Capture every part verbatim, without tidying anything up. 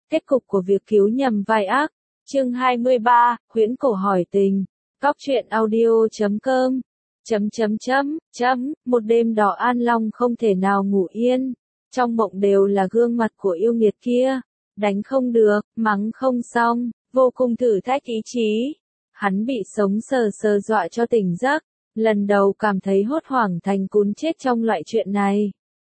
Kết cục của việc cứu nhầm vai ác. Chương hai mươi ba, Huyễn Cổ hỏi tình. Cóc truyện audio chấm com. Chấm chấm chấm, chấm, một đêm đó An Long không thể nào ngủ yên. Trong mộng đều là gương mặt của yêu nghiệt kia. Đánh không được, mắng không xong, vô cùng thử thách ý chí. Hắn bị sống sờ sờ dọa cho tỉnh giấc. Lần đầu cảm thấy hốt hoảng thành cún chết trong loại chuyện này.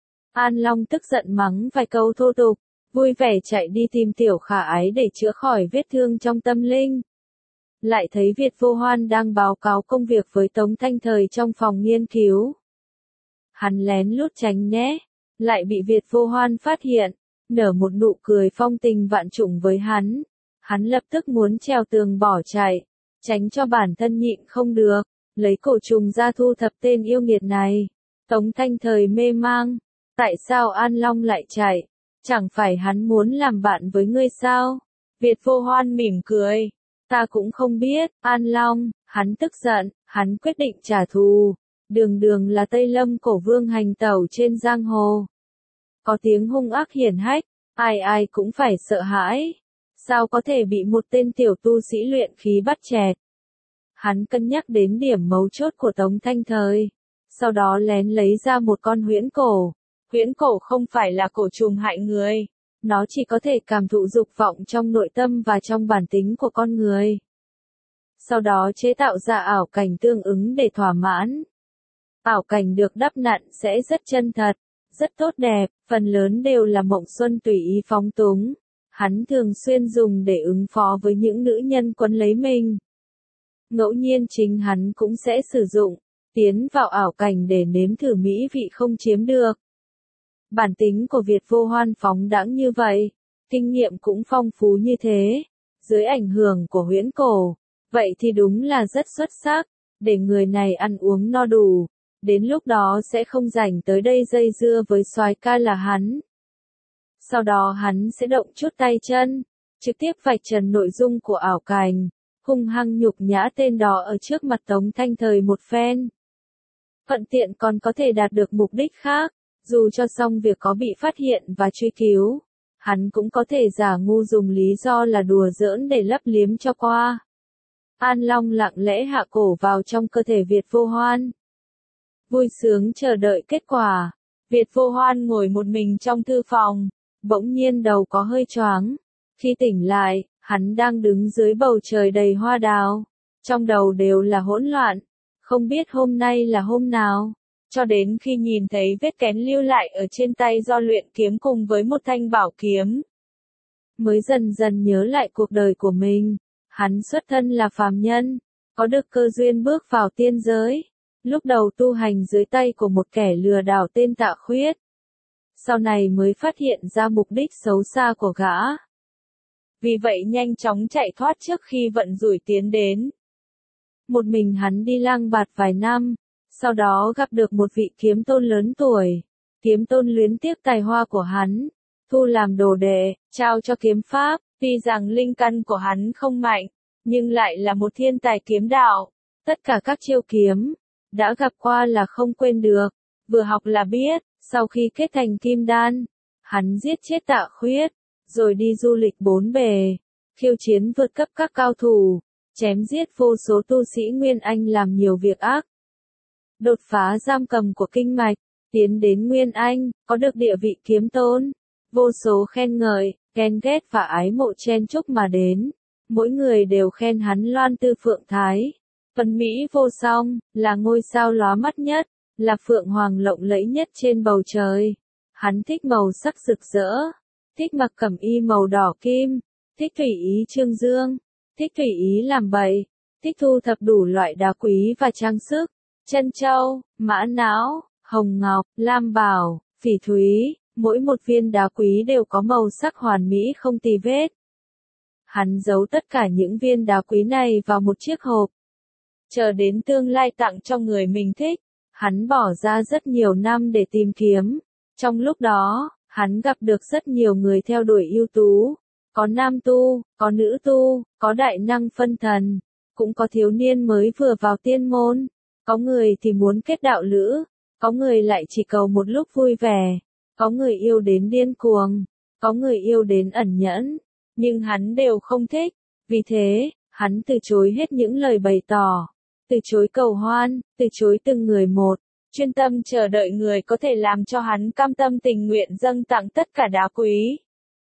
An Long tức giận mắng vài câu thô tục, vui vẻ chạy đi tìm Tiểu Khả Ái để chữa khỏi vết thương trong tâm linh. Lại thấy Việt Vô Hoan đang báo cáo công việc với Tống Thanh Thời trong phòng nghiên cứu. Hắn lén lút tránh né, lại bị Việt Vô Hoan phát hiện, nở một nụ cười phong tình vạn trùng với hắn. Hắn lập tức muốn trèo tường bỏ chạy, tránh cho bản thân nhịn không được, lấy cổ trùng ra thu thập tên yêu nghiệt này. Tống Thanh Thời mê mang, tại sao An Long lại chạy? Chẳng phải hắn muốn làm bạn với ngươi sao? Việt Vô Hoan mỉm cười. Ta cũng không biết, An Long, hắn tức giận, hắn quyết định trả thù. Đường đường là Tây Lâm cổ vương hành tẩu trên giang hồ. Có tiếng hung ác hiển hách, ai ai cũng phải sợ hãi. Sao có thể bị một tên tiểu tu sĩ luyện khí bắt chẹt? Hắn cân nhắc đến điểm mấu chốt của Tống Thanh Thời. Sau đó lén lấy ra một con huyễn cổ. Huyễn cổ không phải là cổ trùng hại người. Nó chỉ có thể cảm thụ dục vọng trong nội tâm và trong bản tính của con người. Sau đó chế tạo ra ảo cảnh tương ứng để thỏa mãn. Ảo cảnh được đắp nặn sẽ rất chân thật, rất tốt đẹp, phần lớn đều là mộng xuân tùy ý phóng túng. Hắn thường xuyên dùng để ứng phó với những nữ nhân quấn lấy mình. Ngẫu nhiên chính hắn cũng sẽ sử dụng, tiến vào ảo cảnh để nếm thử mỹ vị không chiếm được. Bản tính của Việt Vô Hoan phóng đãng như vậy, kinh nghiệm cũng phong phú như thế, dưới ảnh hưởng của huyễn cổ, vậy thì đúng là rất xuất sắc, để người này ăn uống no đủ, đến lúc đó sẽ không rảnh tới đây dây dưa với soái ca là hắn. Sau đó hắn sẽ động chút tay chân, trực tiếp vạch trần nội dung của ảo cảnh, hung hăng nhục nhã tên đó ở trước mặt Tống Thanh Thời một phen. Thuận tiện còn có thể đạt được mục đích khác. Dù cho xong việc có bị phát hiện và truy cứu, hắn cũng có thể giả ngu dùng lý do là đùa giỡn để lấp liếm cho qua. An Long lặng lẽ hạ cổ vào trong cơ thể Việt Vô Hoan. Vui sướng chờ đợi kết quả. Việt Vô Hoan ngồi một mình trong thư phòng, bỗng nhiên đầu có hơi choáng. Khi tỉnh lại, hắn đang đứng dưới bầu trời đầy hoa đào. Trong đầu đều là hỗn loạn, không biết hôm nay là hôm nào. Cho đến khi nhìn thấy vết kén lưu lại ở trên tay do luyện kiếm cùng với một thanh bảo kiếm. Mới dần dần nhớ lại cuộc đời của mình. Hắn xuất thân là phàm nhân, có được cơ duyên bước vào tiên giới. Lúc đầu tu hành dưới tay của một kẻ lừa đảo tên Tạ Khuyết. Sau này mới phát hiện ra mục đích xấu xa của gã. Vì vậy nhanh chóng chạy thoát trước khi vận rủi tiến đến. Một mình hắn đi lang bạt vài năm. Sau đó gặp được một vị kiếm tôn lớn tuổi. Kiếm tôn luyến tiếc tài hoa của hắn, thu làm đồ đệ, trao cho kiếm pháp. Tuy rằng linh căn của hắn không mạnh, nhưng lại là một thiên tài kiếm đạo. Tất cả các chiêu kiếm, đã gặp qua là không quên được. Vừa học là biết, sau khi kết thành kim đan, hắn giết chết Tạ Khuyết, rồi đi du lịch bốn bề, khiêu chiến vượt cấp các cao thủ, chém giết vô số tu sĩ Nguyên Anh làm nhiều việc ác. Đột phá giam cầm của kinh mạch, tiến đến Nguyên Anh, có được địa vị kiếm tôn. Vô số khen ngợi, ghen ghét và ái mộ chen chúc mà đến. Mỗi người đều khen hắn loan tư phượng thái. Phần mỹ vô song, là ngôi sao lóa mắt nhất, là phượng hoàng lộng lẫy nhất trên bầu trời. Hắn thích màu sắc rực rỡ, thích mặc cẩm y màu đỏ kim, thích tùy ý trương dương, thích tùy ý làm bậy, thích thu thập đủ loại đá quý và trang sức. Chân châu, mã não, hồng ngọc, lam bảo, phỉ thúy, mỗi một viên đá quý đều có màu sắc hoàn mỹ không tì vết. Hắn giấu tất cả những viên đá quý này vào một chiếc hộp. Chờ đến tương lai tặng cho người mình thích, hắn bỏ ra rất nhiều năm để tìm kiếm. Trong lúc đó, hắn gặp được rất nhiều người theo đuổi ưu tú. Có nam tu, có nữ tu, có đại năng phân thần, cũng có thiếu niên mới vừa vào tiên môn. Có người thì muốn kết đạo lữ, có người lại chỉ cầu một lúc vui vẻ, có người yêu đến điên cuồng, có người yêu đến ẩn nhẫn, nhưng hắn đều không thích. Vì thế, hắn từ chối hết những lời bày tỏ, từ chối cầu hoan, từ chối từng người một, chuyên tâm chờ đợi người có thể làm cho hắn cam tâm tình nguyện dâng tặng tất cả đá quý.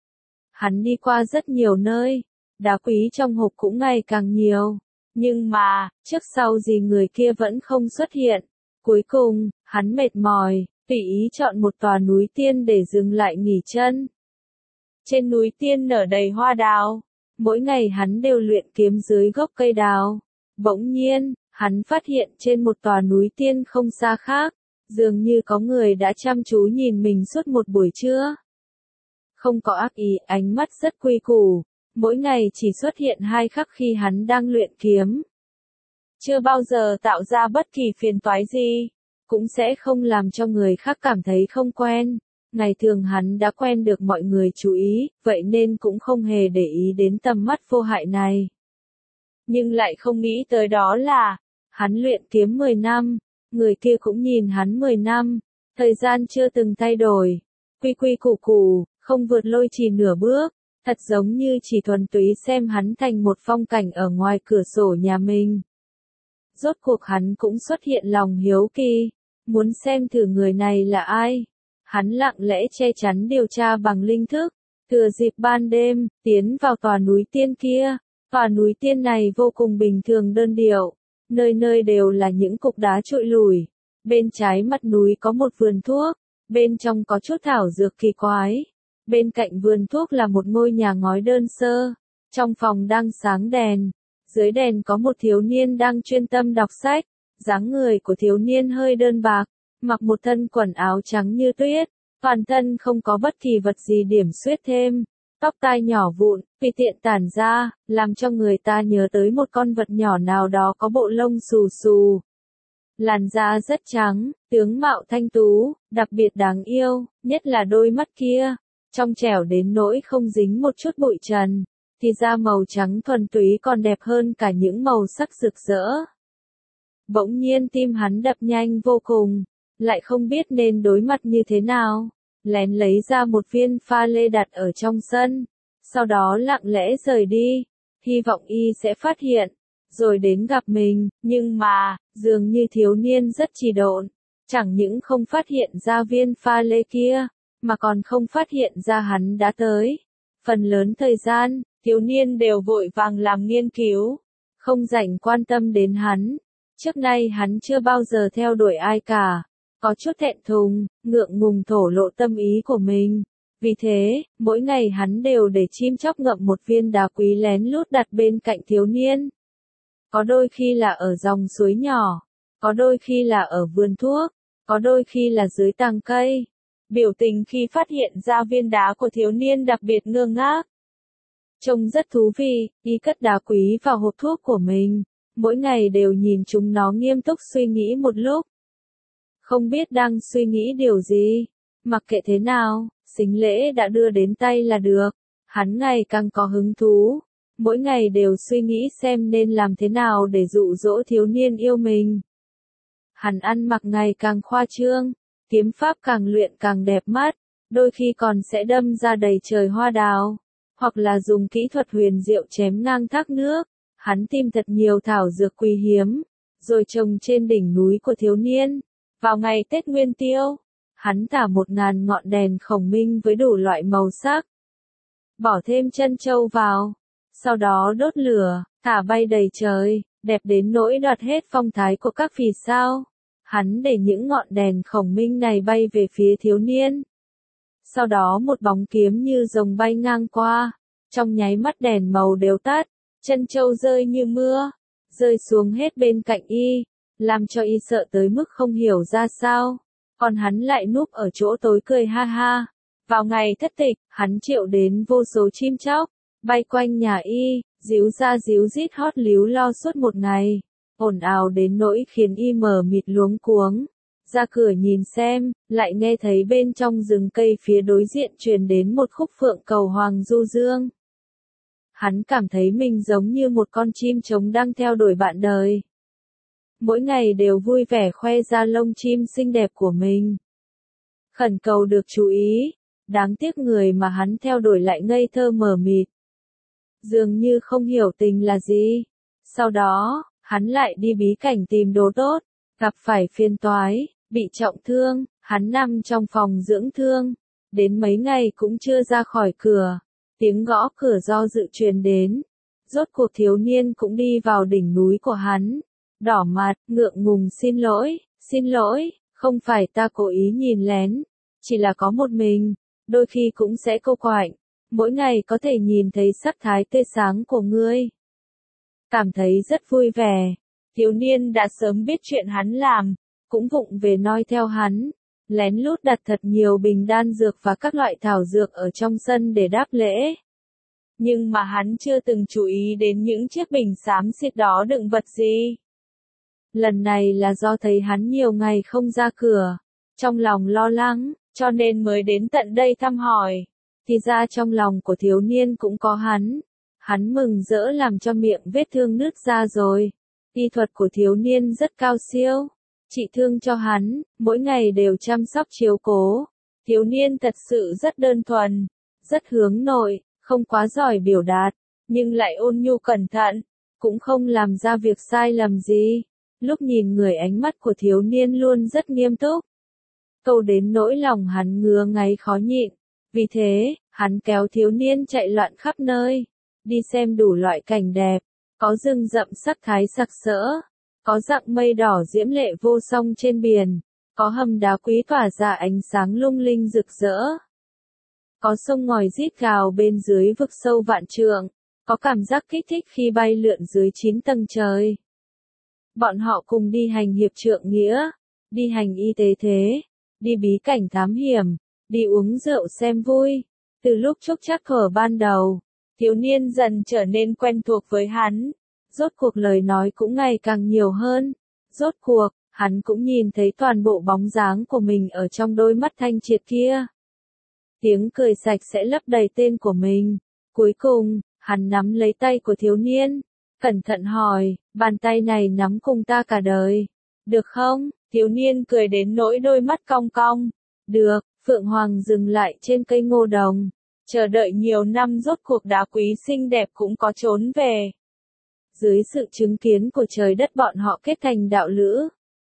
Hắn đi qua rất nhiều nơi, đá quý trong hộp cũng ngày càng nhiều, nhưng mà, trước sau gì người kia vẫn không xuất hiện. Cuối cùng, hắn mệt mỏi, tùy ý chọn một tòa núi tiên để dừng lại nghỉ chân. Trên núi tiên nở đầy hoa đào, mỗi ngày hắn đều luyện kiếm dưới gốc cây đào. Bỗng nhiên, hắn phát hiện trên một tòa núi tiên không xa khác, dường như có người đã chăm chú nhìn mình suốt một buổi trưa. Không có ác ý, ánh mắt rất quy củ, mỗi ngày chỉ xuất hiện hai khắc khi hắn đang luyện kiếm. Chưa bao giờ tạo ra bất kỳ phiền toái gì, cũng sẽ không làm cho người khác cảm thấy không quen. Ngày thường hắn đã quen được mọi người chú ý, vậy nên cũng không hề để ý đến tầm mắt vô hại này. Nhưng lại không nghĩ tới đó là, hắn luyện kiếm mười năm, người kia cũng nhìn hắn mười năm, thời gian chưa từng thay đổi, quy quy củ củ, không vượt lôi chỉ nửa bước, thật giống như chỉ thuần túy xem hắn thành một phong cảnh ở ngoài cửa sổ nhà mình. Rốt cuộc hắn cũng xuất hiện lòng hiếu kỳ, muốn xem thử người này là ai. Hắn lặng lẽ che chắn điều tra bằng linh thức, thừa dịp ban đêm, tiến vào tòa núi tiên kia. Tòa núi tiên này vô cùng bình thường đơn điệu, nơi nơi đều là những cục đá trụi lủi. Bên trái mặt núi có một vườn thuốc, bên trong có chút thảo dược kỳ quái. Bên cạnh vườn thuốc là một ngôi nhà ngói đơn sơ, trong phòng đang sáng đèn. Dưới đèn có một thiếu niên đang chuyên tâm đọc sách, dáng người của thiếu niên hơi đơn bạc, mặc một thân quần áo trắng như tuyết, toàn thân không có bất kỳ vật gì điểm xuyết thêm, tóc tai nhỏ vụn, tùy tiện tản ra, làm cho người ta nhớ tới một con vật nhỏ nào đó có bộ lông xù xù. Làn da rất trắng, tướng mạo thanh tú, đặc biệt đáng yêu, nhất là đôi mắt kia, trong trẻo đến nỗi không dính một chút bụi trần. Thì da màu trắng thuần túy còn đẹp hơn cả những màu sắc rực rỡ. Bỗng nhiên tim hắn đập nhanh vô cùng, lại không biết nên đối mặt như thế nào, lén lấy ra một viên pha lê đặt ở trong sân, sau đó lặng lẽ rời đi, hy vọng y sẽ phát hiện, rồi đến gặp mình, nhưng mà, dường như thiếu niên rất trì độn, chẳng những không phát hiện ra viên pha lê kia, mà còn không phát hiện ra hắn đã tới. Phần lớn thời gian, thiếu niên đều vội vàng làm nghiên cứu, không rảnh quan tâm đến hắn. Trước nay hắn chưa bao giờ theo đuổi ai cả, có chút thẹn thùng, ngượng ngùng thổ lộ tâm ý của mình. Vì thế, mỗi ngày hắn đều để chim chóc ngậm một viên đá quý lén lút đặt bên cạnh thiếu niên. Có đôi khi là ở dòng suối nhỏ, có đôi khi là ở vườn thuốc, có đôi khi là dưới tàng cây. Biểu tình khi phát hiện ra viên đá của thiếu niên đặc biệt ngơ ngác. Trông rất thú vị, y cất đá quý vào hộp thuốc của mình, mỗi ngày đều nhìn chúng nó nghiêm túc suy nghĩ một lúc. Không biết đang suy nghĩ điều gì, mặc kệ thế nào, sính lễ đã đưa đến tay là được. Hắn ngày càng có hứng thú, mỗi ngày đều suy nghĩ xem nên làm thế nào để dụ dỗ thiếu niên yêu mình. Hắn ăn mặc ngày càng khoa trương, kiếm pháp càng luyện càng đẹp mắt, đôi khi còn sẽ đâm ra đầy trời hoa đào, hoặc là dùng kỹ thuật huyền diệu chém ngang thác nước. Hắn tìm thật nhiều thảo dược quý hiếm, rồi trồng trên đỉnh núi của thiếu niên. Vào ngày Tết Nguyên Tiêu, hắn thả một ngàn ngọn đèn khổng minh với đủ loại màu sắc. Bỏ thêm chân châu vào, sau đó đốt lửa, thả bay đầy trời, đẹp đến nỗi đoạt hết phong thái của các vì sao. Hắn để những ngọn đèn khổng minh này bay về phía thiếu niên. Sau đó một bóng kiếm như rồng bay ngang qua, trong nháy mắt đèn màu đều tắt, chân châu rơi như mưa, rơi xuống hết bên cạnh y, làm cho y sợ tới mức không hiểu ra sao, còn hắn lại núp ở chỗ tối cười ha ha. Vào ngày thất tịch, hắn triệu đến vô số chim chóc, bay quanh nhà y, díu ra díu rít hót líu lo suốt một ngày, ồn ào đến nỗi khiến y mờ mịt luống cuống. Ra cửa nhìn xem, lại nghe thấy bên trong rừng cây phía đối diện truyền đến một khúc phượng cầu hoàng du dương. Hắn cảm thấy mình giống như một con chim trống đang theo đuổi bạn đời. Mỗi ngày đều vui vẻ khoe ra lông chim xinh đẹp của mình. Khẩn cầu được chú ý, đáng tiếc người mà hắn theo đuổi lại ngây thơ mờ mịt. dường như không hiểu tình là gì. Sau đó, hắn lại đi bí cảnh tìm đồ tốt, gặp phải phiền toái, bị trọng thương, hắn nằm trong phòng dưỡng thương, đến mấy ngày cũng chưa ra khỏi cửa, tiếng gõ cửa do dự truyền đến. Rốt cuộc thiếu niên cũng đi vào đỉnh núi của hắn, đỏ mặt, ngượng ngùng xin lỗi, xin lỗi, không phải ta cố ý nhìn lén, chỉ là có một mình, đôi khi cũng sẽ cô quạnh, mỗi ngày có thể nhìn thấy sắc thái tươi sáng của ngươi. Cảm thấy rất vui vẻ, thiếu niên đã sớm biết chuyện hắn làm, cũng vụng về noi theo hắn, lén lút đặt thật nhiều bình đan dược và các loại thảo dược ở trong sân để đáp lễ. Nhưng mà hắn chưa từng chú ý đến những chiếc bình xám xịt đó đựng vật gì. Lần này là do thấy hắn nhiều ngày không ra cửa, trong lòng lo lắng, cho nên mới đến tận đây thăm hỏi. Thì ra trong lòng của thiếu niên cũng có hắn. Hắn mừng rỡ làm cho miệng vết thương nứt ra rồi. Y thuật của thiếu niên rất cao siêu. Trị thương cho hắn, mỗi ngày đều chăm sóc chiếu cố. Thiếu niên thật sự rất đơn thuần, rất hướng nội, không quá giỏi biểu đạt, nhưng lại ôn nhu cẩn thận, cũng không làm ra việc sai lầm gì. Lúc nhìn người ánh mắt của thiếu niên luôn rất nghiêm túc. Câu đến nỗi lòng hắn ngứa ngáy khó nhịn. Vì thế, hắn kéo thiếu niên chạy loạn khắp nơi, đi xem đủ loại cảnh đẹp, có rừng rậm sắc thái sặc sỡ, có dặng mây đỏ diễm lệ vô song trên biển, có hầm đá quý tỏa ra ánh sáng lung linh rực rỡ, có sông ngòi rít gào bên dưới vực sâu vạn trượng, có cảm giác kích thích khi bay lượn dưới chín tầng trời. Bọn họ cùng đi hành hiệp trượng nghĩa, đi hành y tế thế, đi bí cảnh thám hiểm, đi uống rượu xem vui. Từ lúc chốc chát khở ban đầu, thiếu niên dần trở nên quen thuộc với hắn. Rốt cuộc lời nói cũng ngày càng nhiều hơn. Rốt cuộc, hắn cũng nhìn thấy toàn bộ bóng dáng của mình ở trong đôi mắt thanh triệt kia. Tiếng cười sạch sẽ lấp đầy tên của mình. Cuối cùng, hắn nắm lấy tay của thiếu niên. Cẩn thận hỏi, bàn tay này nắm cùng ta cả đời. Được không? Thiếu niên cười đến nỗi đôi mắt cong cong. Được, Phượng Hoàng dừng lại trên cây ngô đồng. Chờ đợi nhiều năm rốt cuộc đá quý xinh đẹp cũng có trốn về. Dưới sự chứng kiến của trời đất bọn họ kết thành đạo lữ.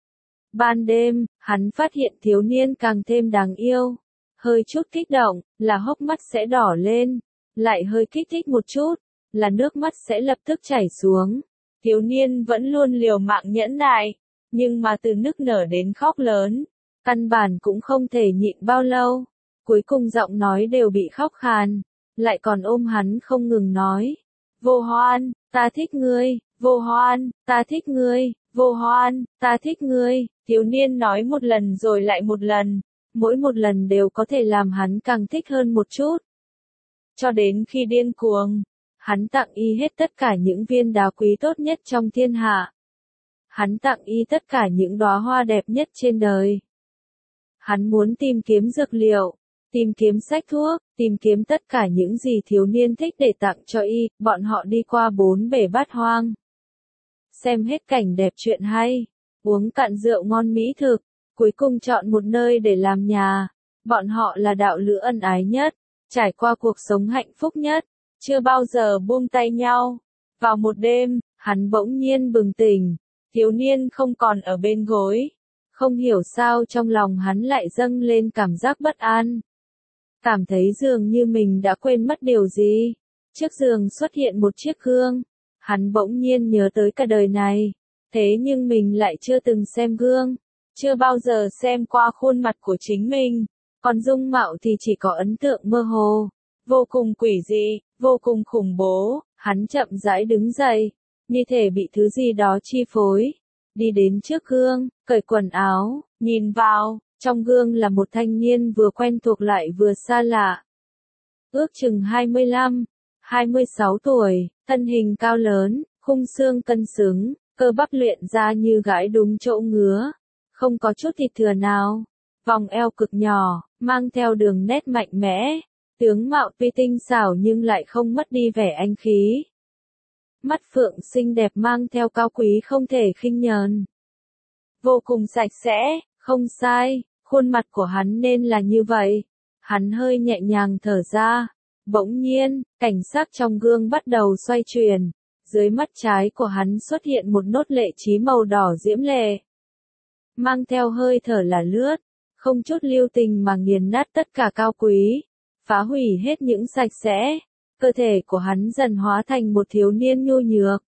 Ban đêm, hắn phát hiện thiếu niên càng thêm đáng yêu. Hơi chút kích động, là hốc mắt sẽ đỏ lên. Lại hơi kích thích một chút, là nước mắt sẽ lập tức chảy xuống. Thiếu niên vẫn luôn liều mạng nhẫn nại, nhưng mà từ nức nở đến khóc lớn, căn bản cũng không thể nhịn bao lâu. Cuối cùng giọng nói đều bị khóc khàn, lại còn ôm hắn không ngừng nói. Vô Hoan, ta thích ngươi, Vô Hoan, ta thích ngươi, Vô Hoan, ta thích ngươi. Thiếu niên nói một lần rồi lại một lần, mỗi một lần đều có thể làm hắn càng thích hơn một chút. Cho đến khi điên cuồng, hắn tặng y hết tất cả những viên đá quý tốt nhất trong thiên hạ. Hắn tặng y tất cả những đóa hoa đẹp nhất trên đời. Hắn muốn tìm kiếm dược liệu, tìm kiếm sách thuốc, tìm kiếm tất cả những gì thiếu niên thích để tặng cho y. Bọn họ đi qua bốn bể bát hoang, xem hết cảnh đẹp chuyện hay, uống cạn rượu ngon mỹ thực, cuối cùng chọn một nơi để làm nhà. Bọn họ là đạo lữ ân ái nhất, trải qua cuộc sống hạnh phúc nhất, chưa bao giờ buông tay nhau. Vào một đêm, hắn bỗng nhiên bừng tỉnh, thiếu niên không còn ở bên gối. Không hiểu sao trong lòng hắn lại dâng lên cảm giác bất an. Cảm thấy dường như mình đã quên mất điều gì. Trước giường xuất hiện một chiếc gương. Hắn bỗng nhiên nhớ tới cả đời này. Thế nhưng mình lại chưa từng xem gương. Chưa bao giờ xem qua khuôn mặt của chính mình. Còn dung mạo thì chỉ có ấn tượng mơ hồ. Vô cùng quỷ dị, vô cùng khủng bố. Hắn chậm rãi đứng dậy, như thể bị thứ gì đó chi phối. Đi đến trước gương, cởi quần áo, nhìn vào, trong gương là một thanh niên vừa quen thuộc lại vừa xa lạ. Ước chừng hai mươi lăm, hai mươi sáu tuổi, thân hình cao lớn, khung xương cân xứng, cơ bắp luyện ra như gãi đúng chỗ ngứa, không có chút thịt thừa nào. Vòng eo cực nhỏ, mang theo đường nét mạnh mẽ, tướng mạo tuy tinh xảo nhưng lại không mất đi vẻ anh khí. Mắt phượng xinh đẹp mang theo cao quý không thể khinh nhờn. Vô cùng sạch sẽ, không sai, khuôn mặt của hắn nên là như vậy. Hắn hơi nhẹ nhàng thở ra, Bỗng nhiên, cảnh sắc trong gương bắt đầu xoay chuyển. Dưới mắt trái của hắn xuất hiện một nốt lệ trí màu đỏ diễm lệ. Mang theo hơi thở là lướt, không chút lưu tình mà nghiền nát tất cả cao quý, phá hủy hết những sạch sẽ. Cơ thể của hắn dần hóa thành một thiếu niên nhu nhược.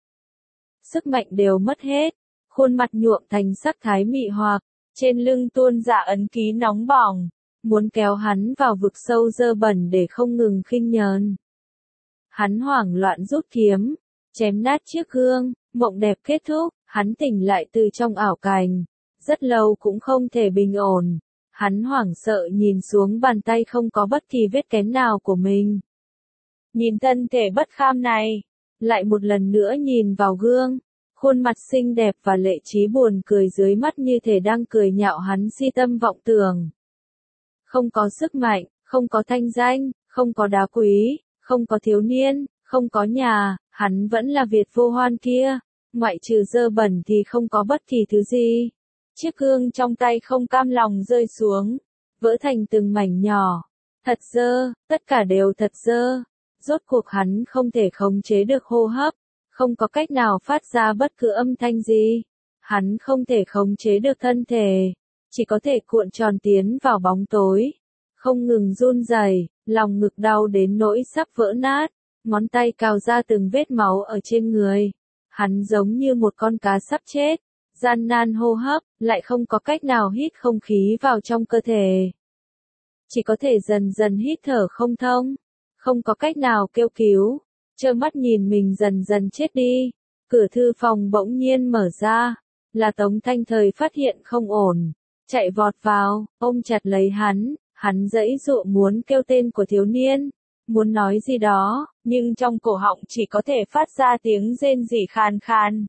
Sức mạnh đều mất hết, khuôn mặt nhuộm thành sắc thái mị hoặc, trên lưng tuôn ra ấn ký nóng bỏng, muốn kéo hắn vào vực sâu dơ bẩn để không ngừng khinh nhờn. Hắn hoảng loạn rút kiếm, chém nát chiếc gương, mộng đẹp kết thúc, hắn tỉnh lại từ trong ảo cảnh, rất lâu cũng không thể bình ổn. Hắn hoảng sợ nhìn xuống bàn tay không có bất kỳ vết kén nào của mình. Nhìn thân thể bất kham này, lại một lần nữa nhìn vào gương, khuôn mặt xinh đẹp và lệ trí buồn cười dưới mắt như thể đang cười nhạo hắn si tâm vọng tưởng. Không có sức mạnh, không có thanh danh, không có đá quý, không có thiếu niên, không có nhà, hắn vẫn là Việt vô hoan kia, ngoại trừ dơ bẩn thì không có bất kỳ thứ gì. Chiếc gương trong tay không cam lòng rơi xuống, vỡ thành từng mảnh nhỏ. Thật dơ, tất cả đều thật dơ. Rốt cuộc hắn không thể khống chế được hô hấp, không có cách nào phát ra bất cứ âm thanh gì. Hắn không thể khống chế được thân thể, chỉ có thể cuộn tròn tiến vào bóng tối. Không ngừng run rẩy, lòng ngực đau đến nỗi sắp vỡ nát, ngón tay cào ra từng vết máu ở trên người. Hắn giống như một con cá sắp chết, gian nan hô hấp, lại không có cách nào hít không khí vào trong cơ thể. Chỉ có thể dần dần hít thở không thông, không có cách nào kêu cứu, trơ mắt nhìn mình dần dần chết đi. Cửa thư phòng bỗng nhiên mở ra, là Tống Thanh Thời phát hiện không ổn, chạy vọt vào, ôm chặt lấy hắn, hắn giãy giụa muốn kêu tên của thiếu niên, muốn nói gì đó, nhưng trong cổ họng chỉ có thể phát ra tiếng rên rỉ khan khan.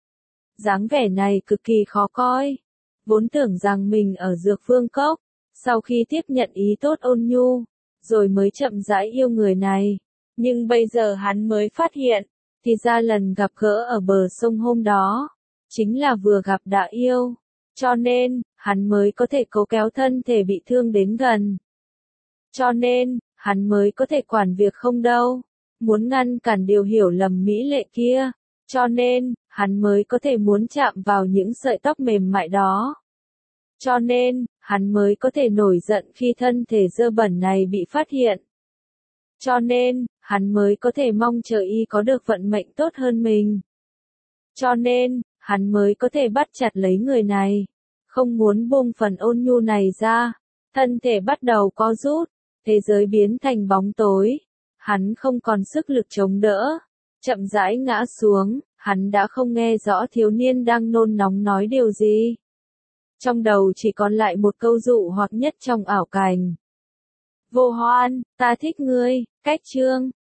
Dáng vẻ này cực kỳ khó coi, vốn tưởng rằng mình ở Dược Vương Cốc, sau khi tiếp nhận ý tốt ôn nhu, rồi mới chậm rãi yêu người này, nhưng bây giờ hắn mới phát hiện, thì ra lần gặp gỡ ở bờ sông hôm đó, chính là vừa gặp đã yêu, cho nên, hắn mới có thể cố kéo thân thể bị thương đến gần. Cho nên, hắn mới có thể quản việc không đâu, muốn ngăn cản điều hiểu lầm mỹ lệ kia, cho nên, hắn mới có thể muốn chạm vào những sợi tóc mềm mại đó. Cho nên, hắn mới có thể nổi giận khi thân thể dơ bẩn này bị phát hiện. Cho nên, hắn mới có thể mong chờ y có được vận mệnh tốt hơn mình. Cho nên, hắn mới có thể bắt chặt lấy người này, không muốn buông phần ôn nhu này ra. Thân thể bắt đầu co rút, thế giới biến thành bóng tối, hắn không còn sức lực chống đỡ, chậm rãi ngã xuống, hắn đã không nghe rõ thiếu niên đang nôn nóng nói điều gì. Trong đầu chỉ còn lại một câu dụ hoặc nhất trong ảo cảnh. Vô Hoan, ta thích ngươi, cách chương.